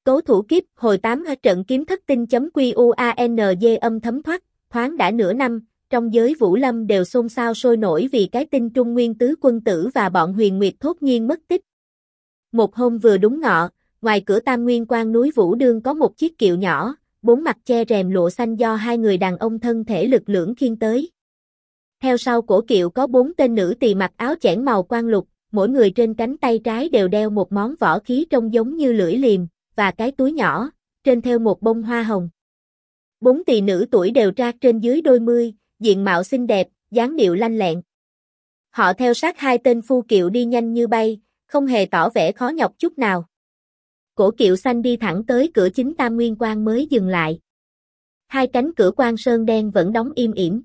Cấu thủ kiếp, hồi 8 ở trận kiếm thất tinh.QUANZ âm thấm thoát, thoáng đã nửa năm, trong giới Vũ Lâm đều xôn xao sôi nổi vì cái tin Trung Nguyên tứ quân tử và bọn Huyền Nguyệt thốt nhiên mất tích. Một hôm vừa đúng ngọ, ngoài cửa Tam Nguyên Quan núi Vũ Đương có một chiếc kiệu nhỏ, bốn mặt che rèm lụa xanh do hai người đàn ông thân thể lực lưỡng khiêng tới. Theo sau cổ kiệu có 4 tên nữ tỳ mặc áo chẽn màu quan lục, mỗi người trên cánh tay trái đều đeo một món võ khí trông giống như lưỡi liềm, và cái túi nhỏ, trên thêu một bông hoa hồng. 4 tỳ nữ tuổi đều trạc trên dưới đôi mươi, diện mạo xinh đẹp, dáng điệu lanh lẹn. Họ theo sát hai tên phu kiệu đi nhanh như bay, không hề tỏ vẻ khó nhọc chút nào. Cổ kiệu xanh đi thẳng tới cửa chính Tam Nguyên Quan mới dừng lại. Hai cánh cửa quan sơn đen vẫn đóng im ỉm.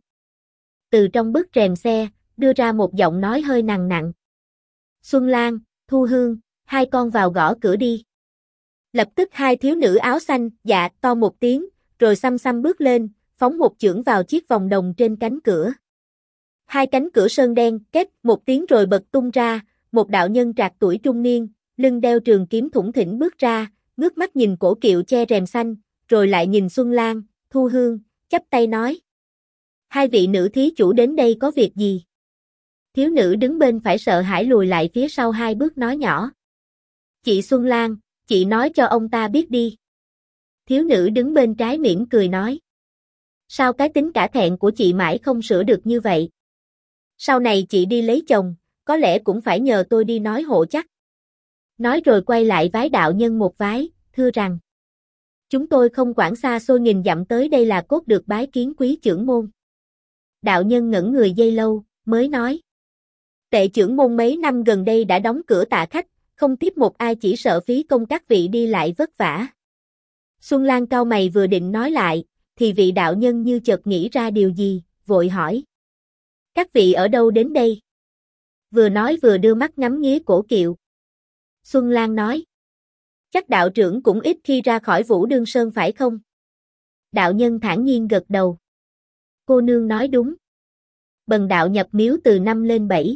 Từ trong bức rèm xe, đưa ra một giọng nói hơi nặng nặng. Xuân Lan, Thu Hương, hai con vào gõ cửa đi. Lập tức hai thiếu nữ áo xanh, dạ, to một tiếng, rồi xăm xăm bước lên, phóng một chưởng vào chiếc vòng đồng trên cánh cửa. Hai cánh cửa sơn đen, két một tiếng rồi bật tung ra, một đạo nhân trạc tuổi trung niên, lưng đeo trường kiếm thủng thỉnh bước ra, ngước mắt nhìn cổ kiệu che rèm xanh, rồi lại nhìn Xuân Lan, Thu Hương, chắp tay nói. Hai vị nữ thí chủ đến đây có việc gì? Thiếu nữ đứng bên phải sợ hãi lùi lại phía sau hai bước nói nhỏ. Chị Xuân Lan, chị nói cho ông ta biết đi. Thiếu nữ đứng bên trái mỉm cười nói. Sao cái tính cả thẹn của chị mãi không sửa được như vậy? Sau này chị đi lấy chồng, có lẽ cũng phải nhờ tôi đi nói hộ chắc. Nói rồi quay lại vái đạo nhân một vái, thưa rằng. Chúng tôi không quản xa xôi nghìn dặm tới đây là cốt được bái kiến quý chưởng môn. Đạo nhân ngẩn người giây lâu, mới nói. Tệ chưởng môn mấy năm gần đây đã đóng cửa tạ khách, không tiếp một ai chỉ sợ phí công các vị đi lại vất vả. Xuân Lan cau mày vừa định nói lại, thì vị đạo nhân như chợt nghĩ ra điều gì, vội hỏi. Các vị ở đâu đến đây? Vừa nói vừa đưa mắt ngắm nghía cổ kiệu. Xuân Lan nói. Chắc đạo trưởng cũng ít khi ra khỏi Vũ Đương Sơn phải không? Đạo nhân thản nhiên gật đầu. Cô nương nói đúng. Bần đạo nhập miếu từ năm lên 7.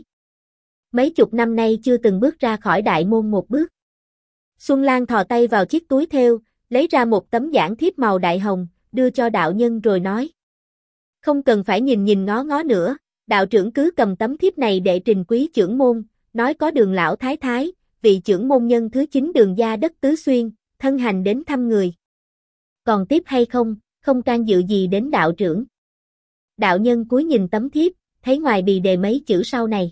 Mấy chục năm nay chưa từng bước ra khỏi đại môn một bước. Xuân Lan thò tay vào chiếc túi thêu, lấy ra một tấm giảng thiếp màu đại hồng, đưa cho đạo nhân rồi nói. Không cần phải nhìn ngó ngó nữa, đạo trưởng cứ cầm tấm thiếp này để trình quý chưởng môn, nói có Đường lão thái thái, vị chưởng môn nhân thứ 9 Đường gia đất Tứ Xuyên, thân hành đến thăm người. Còn tiếp hay không, không can dự gì đến đạo trưởng. Đạo nhân cúi nhìn tấm thiếp, thấy ngoài bì đề mấy chữ sau này.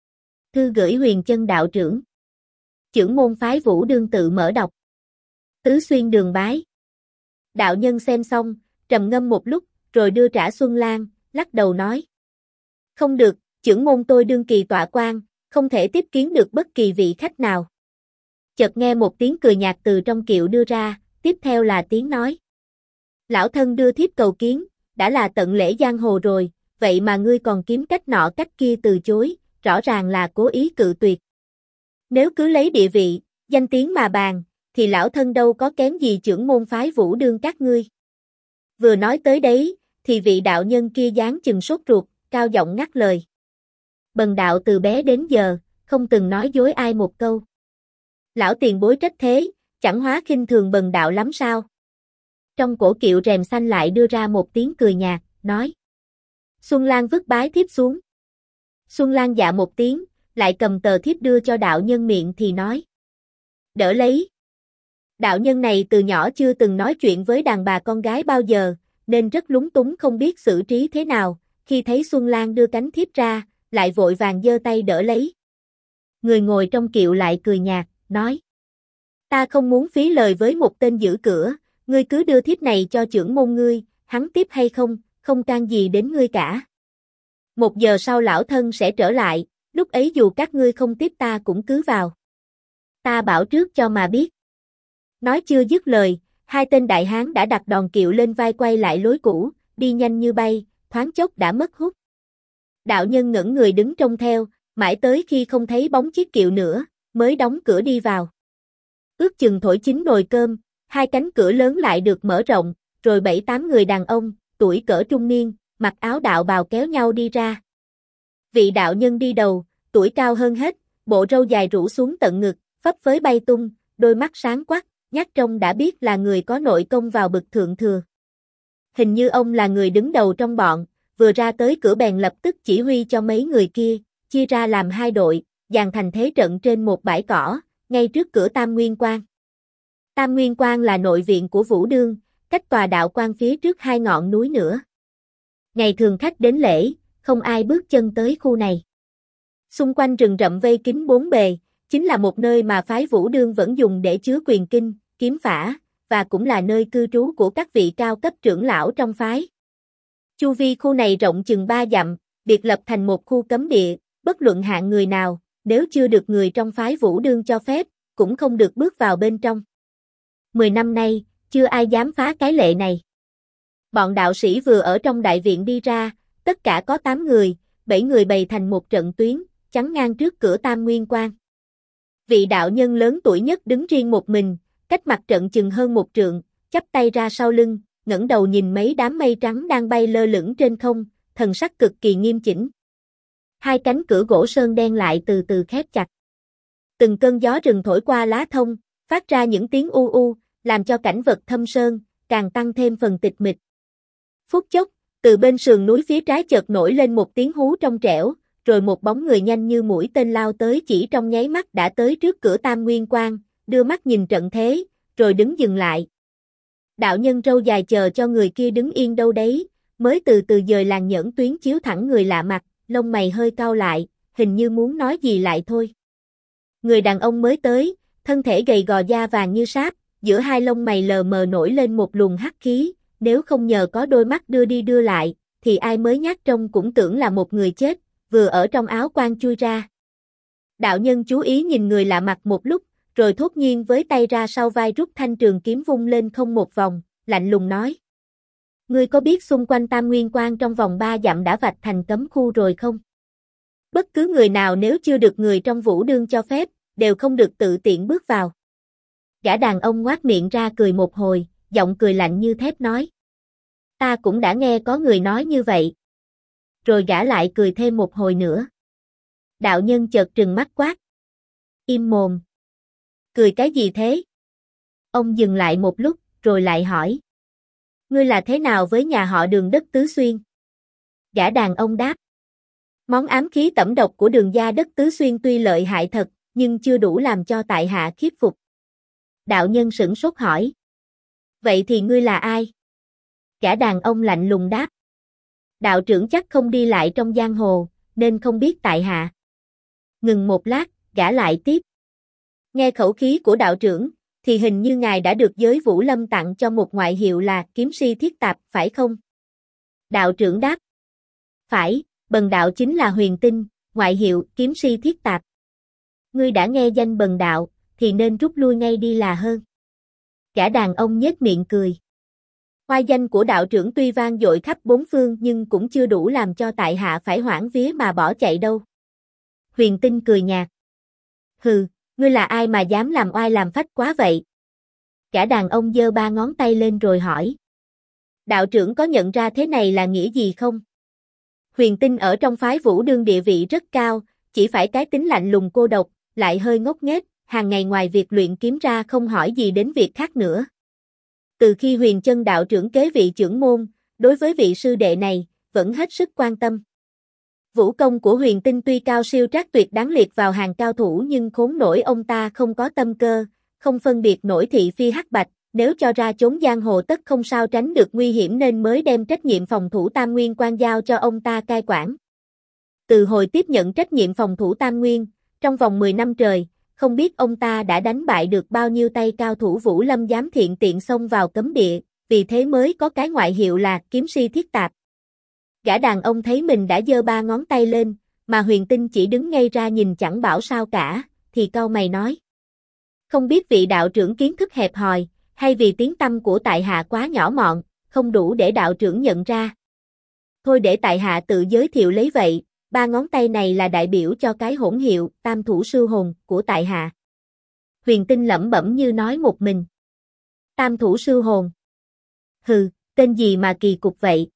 Thư gửi Huyền Chân đạo trưởng. Chưởng môn phái Vũ Đương tự mở đọc. Tứ Xuyên Đường bái. Đạo nhân xem xong, trầm ngâm một lúc, rồi đưa trả Xuân Lan, lắc đầu nói. Không được, chưởng môn tôi đương kỳ tọa quan, không thể tiếp kiến được bất kỳ vị khách nào. Chợt nghe một tiếng cười nhạt từ trong kiệu đưa ra, tiếp theo là tiếng nói. Lão thân đưa thiếp cầu kiến, đã là tận lễ giang hồ rồi, vậy mà ngươi còn kiếm cách nọ cách kia từ chối, rõ ràng là cố ý cự tuyệt. Nếu cứ lấy địa vị, danh tiếng mà bàn, thì lão thân đâu có kém gì chưởng môn phái Vũ Đương các ngươi. Vừa nói tới đấy, thì vị đạo nhân kia dáng chừng sốt ruột, cao giọng ngắt lời. Bần đạo từ bé đến giờ, không từng nói dối ai một câu. Lão tiền bối trách thế, chẳng hóa khinh thường bần đạo lắm sao? Trong cổ kiệu rèm xanh lại đưa ra một tiếng cười nhạt, nói. Xuân Lan vứt bái thiếp xuống. Xuân Lan dạ một tiếng, lại cầm tờ thiếp đưa cho đạo nhân miệng thì nói. Đỡ lấy. Đạo nhân này từ nhỏ chưa từng nói chuyện với đàn bà con gái bao giờ, nên rất lúng túng không biết xử trí thế nào, khi thấy Xuân Lan đưa cánh thiếp ra, lại vội vàng giơ tay đỡ lấy. Người ngồi trong kiệu lại cười nhạt, nói. Ta không muốn phí lời với một tên giữ cửa, ngươi cứ đưa thiếp này cho chưởng môn ngươi, hắn tiếp hay không, không can gì đến ngươi cả. 1 giờ sau lão thân sẽ trở lại, lúc ấy dù các ngươi không tiếp ta cũng cứ vào. Ta bảo trước cho mà biết. Nói chưa dứt lời, hai tên đại hán đã đặt đòn kiệu lên vai quay lại lối cũ, đi nhanh như bay, thoáng chốc đã mất hút. Đạo nhân ngẩn người đứng trông theo, mãi tới khi không thấy bóng chiếc kiệu nữa, mới đóng cửa đi vào. Ước chừng thổi chín nồi cơm, hai cánh cửa lớn lại được mở rộng, rồi 7-8 người đàn ông, tuổi cỡ trung niên, mặc áo đạo bào kéo nhau đi ra. Vị đạo nhân đi đầu, tuổi cao hơn hết, bộ râu dài rủ xuống tận ngực, phấp phới bay tung, đôi mắt sáng quắc, nhắc trông đã biết là người có nội công vào bực thượng thừa. Hình như ông là người đứng đầu trong bọn, vừa ra tới cửa bèn lập tức chỉ huy cho mấy người kia, chia ra làm hai đội, dàn thành thế trận trên một bãi cỏ, ngay trước cửa Tam Nguyên Quan. Tam Nguyên Quan là nội viện của Vũ Đương, cách tòa đạo quan phía trước hai ngọn núi nữa. Ngày thường khách đến lễ, không ai bước chân tới khu này. Xung quanh rừng rậm vây kín bốn bề, chính là một nơi mà phái Vũ Đương vẫn dùng để chứa quyền kinh, kiếm phả, và cũng là nơi cư trú của các vị cao cấp trưởng lão trong phái. Chu vi khu này rộng chừng 3 dặm, biệt lập thành một khu cấm địa, bất luận hạng người nào, nếu chưa được người trong phái Vũ Đương cho phép, cũng không được bước vào bên trong. 10 năm nay, chưa ai dám phá cái lệ này. Bọn đạo sĩ vừa ở trong đại viện đi ra, tất cả có 8 người, 7 người bày thành một trận tuyến, chắn ngang trước cửa Tam Nguyên Quan. Vị đạo nhân lớn tuổi nhất đứng riêng một mình, cách mặt trận chừng hơn 1 trượng, chắp tay ra sau lưng, ngẩng đầu nhìn mấy đám mây trắng đang bay lơ lửng trên không, thần sắc cực kỳ nghiêm chỉnh. Hai cánh cửa gỗ sơn đen lại từ từ khép chặt. Từng cơn gió rừng thổi qua lá thông, phát ra những tiếng u u, làm cho cảnh vật thâm sơn, càng tăng thêm phần tịch mịch. Phút chốc, từ bên sườn núi phía trái chợt nổi lên một tiếng hú trong trẻo, rồi một bóng người nhanh như mũi tên lao tới, chỉ trong nháy mắt đã tới trước cửa Tam Nguyên Quan, đưa mắt nhìn trận thế, rồi đứng dừng lại. Đạo nhân râu dài chờ cho người kia đứng yên đâu đấy, mới từ từ dời làn nhẫn tuyến chiếu thẳng người lạ mặt, lông mày hơi cau lại, hình như muốn nói gì lại thôi. Người đàn ông mới tới, thân thể gầy gò da vàng như sáp, giữa hai lông mày lờ mờ nổi lên một luồng hắc khí, nếu không nhờ có đôi mắt đưa đi đưa lại, thì ai mới nhát trông cũng tưởng là một người chết, vừa ở trong áo quan chui ra. Đạo nhân chú ý nhìn người lạ mặt một lúc, rồi thốt nhiên với tay ra sau vai rút thanh trường kiếm vung lên không một vòng, lạnh lùng nói. Ngươi có biết xung quanh Tam Nguyên Quan trong vòng 3 dặm đã vạch thành cấm khu rồi không? Bất cứ người nào nếu chưa được người trong Vũ Đương cho phép, đều không được tự tiện bước vào. Gã đàn ông ngoác miệng ra cười một hồi, giọng cười lạnh như thép nói. Ta cũng đã nghe có người nói như vậy. Rồi gã lại cười thêm một hồi nữa. Đạo nhân chợt trừng mắt quát. Im mồm. Cười cái gì thế? Ông dừng lại một lúc, rồi lại hỏi. Ngươi là thế nào với nhà họ Đường đất Tứ Xuyên? Gã đàn ông đáp. Món ám khí tẩm độc của Đường gia đất Tứ Xuyên tuy lợi hại thật, nhưng chưa đủ làm cho tại hạ khiếp phục. Đạo nhân sửng sốt hỏi. Vậy thì ngươi là ai? Gã đàn ông lạnh lùng đáp. Đạo trưởng chắc không đi lại trong giang hồ, nên không biết tại hạ. Ngừng một lát, gã lại tiếp. Nghe khẩu khí của đạo trưởng, thì hình như ngài đã được giới Vũ Lâm tặng cho một ngoại hiệu là kiếm si thiết tạp, phải không? Đạo trưởng đáp. Phải, bần đạo chính là Huyền Tinh, ngoại hiệu kiếm si thiết tạp. Ngươi đã nghe danh bần đạo, thì nên rút lui ngay đi là hơn. Gã đàn ông nhếch miệng cười. Oai danh của đạo trưởng tuy vang dội khắp bốn phương nhưng cũng chưa đủ làm cho tại hạ phải hoảng vía mà bỏ chạy đâu. Huyền Tinh cười nhạt. Hừ, ngươi là ai mà dám làm oai làm phách quá vậy? Gã đàn ông giơ 3 ngón tay lên rồi hỏi. Đạo trưởng có nhận ra thế này là nghĩa gì không? Huyền Tinh ở trong phái Vũ Đương địa vị rất cao, chỉ phải cái tính lạnh lùng cô độc, lại hơi ngốc nghếch, hàng ngày ngoài việc luyện kiếm ra không hỏi gì đến việc khác nữa. Từ khi Huyền Chân đạo trưởng kế vị trưởng môn, đối với vị sư đệ này, vẫn hết sức quan tâm. Vũ công của Huyền Tinh tuy cao siêu trác tuyệt đáng liệt vào hàng cao thủ nhưng khốn nổi ông ta không có tâm cơ, không phân biệt nổi thị phi hắc bạch, nếu cho ra chốn giang hồ tất không sao tránh được nguy hiểm nên mới đem trách nhiệm phòng thủ Tam Nguyên Quan giao cho ông ta cai quản. Từ hồi tiếp nhận trách nhiệm phòng thủ Tam Nguyên, trong vòng 10 năm trời, không biết ông ta đã đánh bại được bao nhiêu tay cao thủ Vũ Lâm dám thiện tiện xông vào cấm địa, vì thế mới có cái ngoại hiệu là kiếm si thiết tạp. Gã đàn ông thấy mình đã giơ 3 ngón tay lên, mà Huyền Tinh chỉ đứng ngây ra nhìn chẳng bảo sao cả, thì cau mày nói. Không biết vị đạo trưởng kiến thức hẹp hòi, hay vì tiếng tăm của tại hạ quá nhỏ mọn, không đủ để đạo trưởng nhận ra. Thôi để tại hạ tự giới thiệu lấy vậy, 3 ngón tay này là đại biểu cho cái hỗn hiệu Tam Thủ Sư Hồn của tại hạ. Huyền Tinh lẩm bẩm như nói một mình. Tam Thủ Sư Hồn. Hừ, tên gì mà kỳ cục vậy?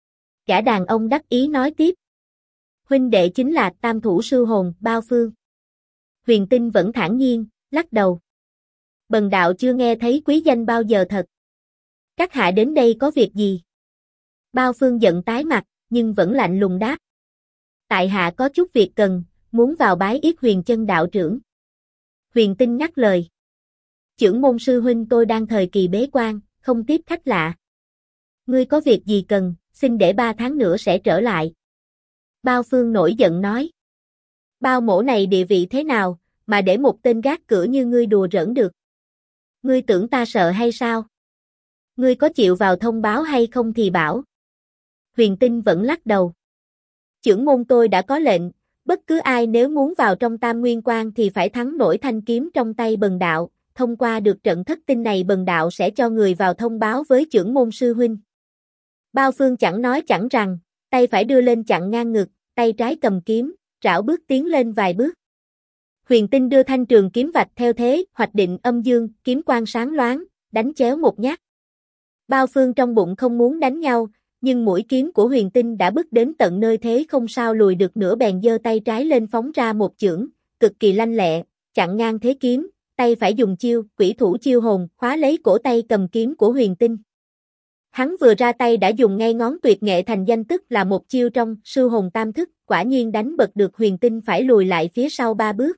Gã đàn ông đắc ý nói tiếp. Huynh đệ chính là Tam Thủ Sư Hồn Bao Phương. Huyền Tinh vẫn thản nhiên, lắc đầu. Bần đạo chưa nghe thấy quý danh bao giờ thật. Các hạ đến đây có việc gì? Bao Phương giận tái mặt, nhưng vẫn lạnh lùng đáp. Tại hạ có chút việc cần, muốn vào bái yết Huyền Chân đạo trưởng. Huyền Tinh ngắt lời. Chưởng môn sư huynh tôi đang thời kỳ bế quan, không tiếp khách lạ. Ngươi có việc gì cần, xin để 3 tháng nữa sẽ trở lại. Bao Phương nổi giận nói. Bao mổ này địa vị thế nào, mà để một tên gác cửa như ngươi đùa giỡn được. Ngươi tưởng ta sợ hay sao? Ngươi có chịu vào thông báo hay không thì bảo. Huyền Tinh vẫn lắc đầu. Chưởng môn tôi đã có lệnh, bất cứ ai nếu muốn vào trong Tam Nguyên Quan thì phải thắng nổi thanh kiếm trong tay bần đạo, thông qua được trận thất tinh này bần đạo sẽ cho người vào thông báo với chưởng môn sư huynh. Bao Phương chẳng nói chẳng rằng, tay phải đưa lên chặn ngang ngực, tay trái cầm kiếm, rảo bước tiến lên vài bước. Huyền Tinh đưa thanh trường kiếm vạch theo thế, hoạch định âm dương, kiếm quang sáng loáng, đánh chéo một nhát. Bao Phương trong bụng không muốn đánh nhau, nhưng mũi kiếm của Huyền Tinh đã bước đến tận nơi thế không sao lùi được nữa bèn giơ tay trái lên phóng ra một chưởng, cực kỳ lanh lẹ, chặn ngang thế kiếm, tay phải dùng chiêu, quỷ thủ chiêu hồn, khóa lấy cổ tay cầm kiếm của Huyền Tinh. Hắn vừa ra tay đã dùng ngay ngón tuyệt nghệ thành danh tức là một chiêu trong sư hồn tam thức, quả nhiên đánh bật được Huyền Tinh phải lùi lại phía sau 3 bước.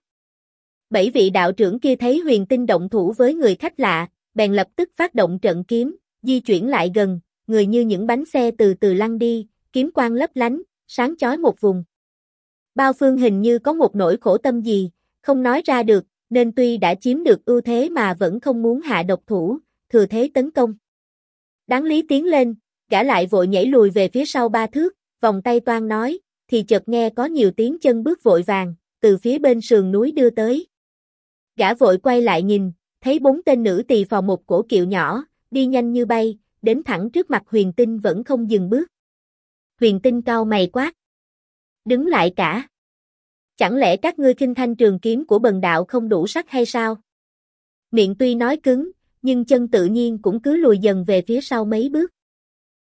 7 vị đạo trưởng kia thấy Huyền Tinh động thủ với người khách lạ, bèn lập tức phát động trận kiếm, di chuyển lại gần, người như những bánh xe từ từ lăn đi, kiếm quang lấp lánh, sáng chói một vùng. Bao Phương hình như có một nỗi khổ tâm gì, không nói ra được, nên tuy đã chiếm được ưu thế mà vẫn không muốn hạ độc thủ, thừa thế tấn công. Đáng lý tiến lên, gã lại vội nhảy lùi về phía sau 3 thước, vòng tay toan nói, thì chợt nghe có nhiều tiếng chân bước vội vàng, từ phía bên sườn núi đưa tới. Gã vội quay lại nhìn, thấy 4 tên nữ tỳ phò một cổ kiệu nhỏ, đi nhanh như bay, đến thẳng trước mặt Huyền Tinh vẫn không dừng bước. Huyền Tinh cau mày quát. Đứng lại cả. Chẳng lẽ các ngươi khinh thanh trường kiếm của bần đạo không đủ sắc hay sao? Miệng tuy nói cứng, nhưng chân tự nhiên cũng cứ lùi dần về phía sau mấy bước.